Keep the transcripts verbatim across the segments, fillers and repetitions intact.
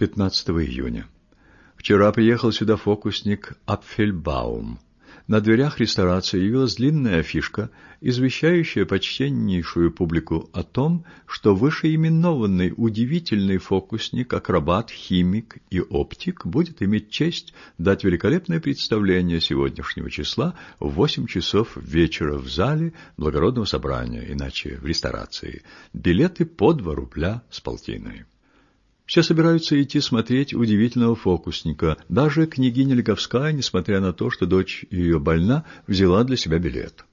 пятнадцатого июня. Вчера приехал сюда фокусник Апфельбаум. На дверях ресторации явилась длинная афишка, извещающая почтеннейшую публику о том, что вышеименованный удивительный фокусник, акробат, химик и оптик будет иметь честь дать великолепное представление сегодняшнего числа в восемь часов вечера в зале благородного собрания, иначе в ресторации. Билеты по два рубля с полтиной. Все собираются идти смотреть удивительного фокусника. Даже княгиня Лиговская, несмотря на то, что дочь ее больна, взяла для себя билет.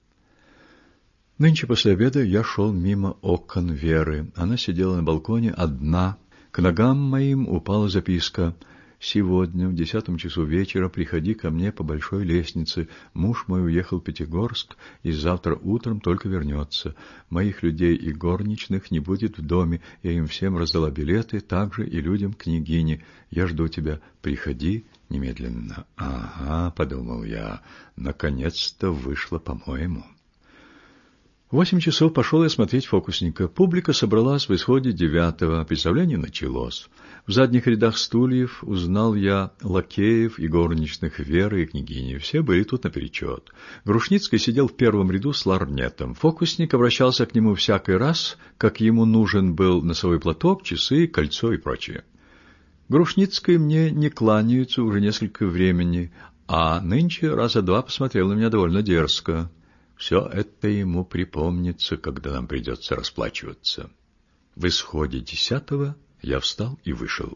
Нынче после обеда я шел мимо окон Веры. Она сидела на балконе одна. К ногам моим упала записка: «Сегодня в десятом часу вечера приходи ко мне по большой лестнице. Муж мой уехал в Пятигорск и завтра утром только вернется. Моих людей и горничных не будет в доме. Я им всем раздала билеты, также и людям княгини. Я жду тебя. Приходи немедленно». «Ага», — подумал я, — «наконец-то вышло, по-моему». В восемь часов пошел я смотреть фокусника. Публика собралась в исходе девятого. Представление началось. В задних рядах стульев узнал я лакеев и горничных Веры и княгини. Все были тут наперечет. Грушницкий сидел в первом ряду с ларнетом. Фокусник обращался к нему всякий раз, как ему нужен был носовой платок, часы, кольцо и прочее. Грушницкий мне не кланяется уже несколько времени, а нынче раза два посмотрел на меня довольно дерзко. Все это ему припомнится, когда нам придется расплачиваться. В исходе десятого я встал и вышел.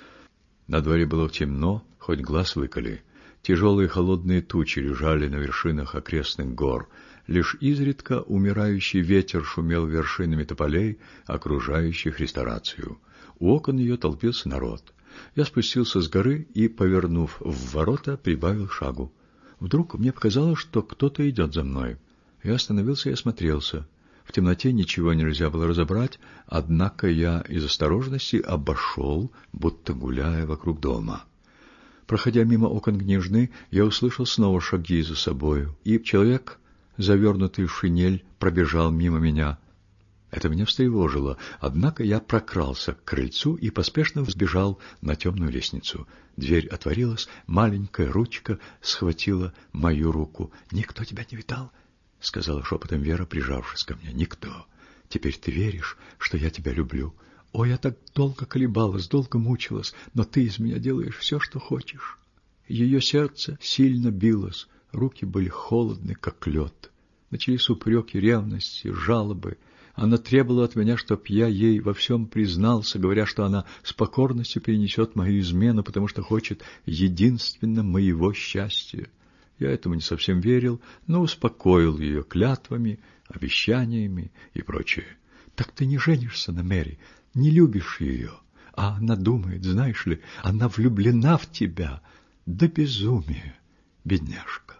На дворе было темно, хоть глаз выколи. Тяжелые холодные тучи лежали на вершинах окрестных гор. Лишь изредка умирающий ветер шумел вершинами тополей, окружающих ресторацию. У окон ее толпился народ. Я спустился с горы и, повернув в ворота, прибавил шагу. Вдруг мне показалось, что кто-то идет за мной. Я остановился и осмотрелся. В темноте ничего нельзя было разобрать, однако я из осторожности обошел, будто гуляя вокруг дома. Проходя мимо окон княжны, я услышал снова шаги за собою, и человек, завернутый в шинель, пробежал мимо меня. Это меня встревожило, однако я прокрался к крыльцу и поспешно взбежал на темную лестницу. Дверь отворилась, маленькая ручка схватила мою руку. «Никто тебя не видал?» — сказала шепотом Вера, прижавшись ко мне. «Никто. Теперь ты веришь, что я тебя люблю? Ой, я так долго колебалась, долго мучилась, но ты из меня делаешь все, что хочешь». Ее сердце сильно билось, руки были холодны, как лед. Начались упреки, ревности, жалобы. Она требовала от меня, чтоб я ей во всем признался, говоря, что она с покорностью перенесет мою измену, потому что хочет единственно моего счастья. Я этому не совсем верил, но успокоил ее клятвами, обещаниями и прочее. «Так ты не женишься на Мэри, не любишь ее, а она думает, знаешь ли, она влюблена в тебя до безумия, бедняжка».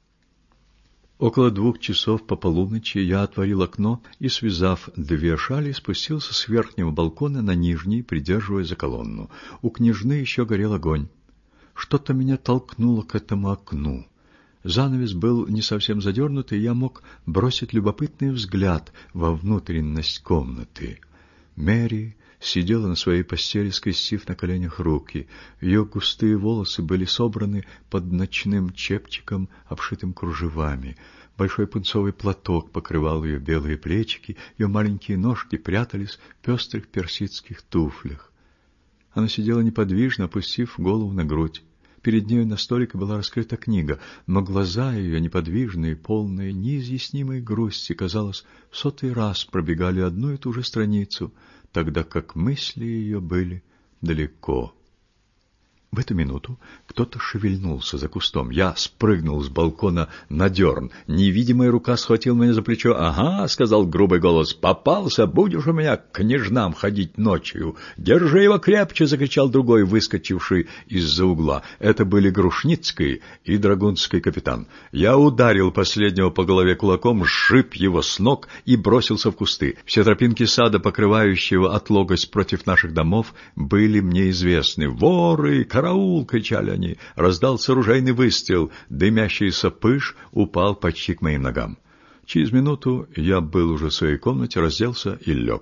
Около двух часов по полуночи я отворил окно и, связав две шали, спустился с верхнего балкона на нижний, придерживая за колонну. У княжны еще горел огонь. Что-то меня толкнуло к этому окну. Занавес был не совсем задернут, и я мог бросить любопытный взгляд во внутренность комнаты. Мэри сидела на своей постели, скрестив на коленях руки. Ее густые волосы были собраны под ночным чепчиком, обшитым кружевами. Большой пунцовый платок покрывал ее белые плечики, ее маленькие ножки прятались в пестрых персидских туфлях. Она сидела неподвижно, опустив голову на грудь. Перед нею на столике была раскрыта книга, но глаза ее, неподвижные, полные неизъяснимой грусти, казалось, в сотый раз пробегали одну и ту же страницу, тогда как мысли ее были далеко. В эту минуту кто-то шевельнулся за кустом. Я спрыгнул с балкона на дерн. Невидимая рука схватила меня за плечо. «Ага», — сказал грубый голос, — «попался, будешь у меня к княжнам ходить ночью». «Держи его крепче», — закричал другой, выскочивший из-за угла. Это были Грушницкий и драгунский капитан. Я ударил последнего по голове кулаком, сшиб его с ног и бросился в кусты. Все тропинки сада, покрывающего отлогость против наших домов, были мне известны. «Воры! Караул!» — кричали они. Раздался ружейный выстрел. Дымящийся пыш упал почти к моим ногам. Через минуту я был уже в своей комнате, разделся и лег.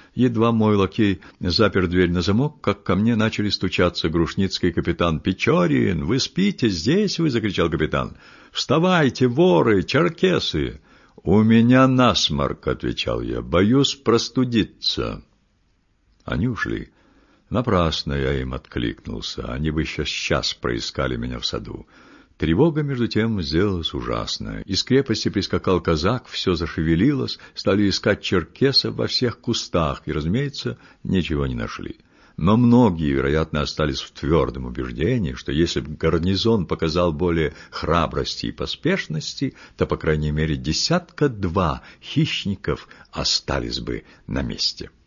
Едва мой лакей запер дверь на замок, как ко мне начали стучаться Грушницкий капитан. «Печорин, вы спите? Здесь вы!» — закричал капитан. «Вставайте, воры, черкесы!» «У меня насморк», — отвечал я. «Боюсь простудиться». Они ушли. Напрасно я им откликнулся. Они бы еще час проискали меня в саду. Тревога, между тем, сделалась ужасная. Из крепости прискакал казак, все зашевелилось, стали искать черкесов во всех кустах и, разумеется, ничего не нашли. Но многие, вероятно, остались в твердом убеждении, что если бы гарнизон показал более храбрости и поспешности, то, по крайней мере, десятка-два хищников остались бы на месте.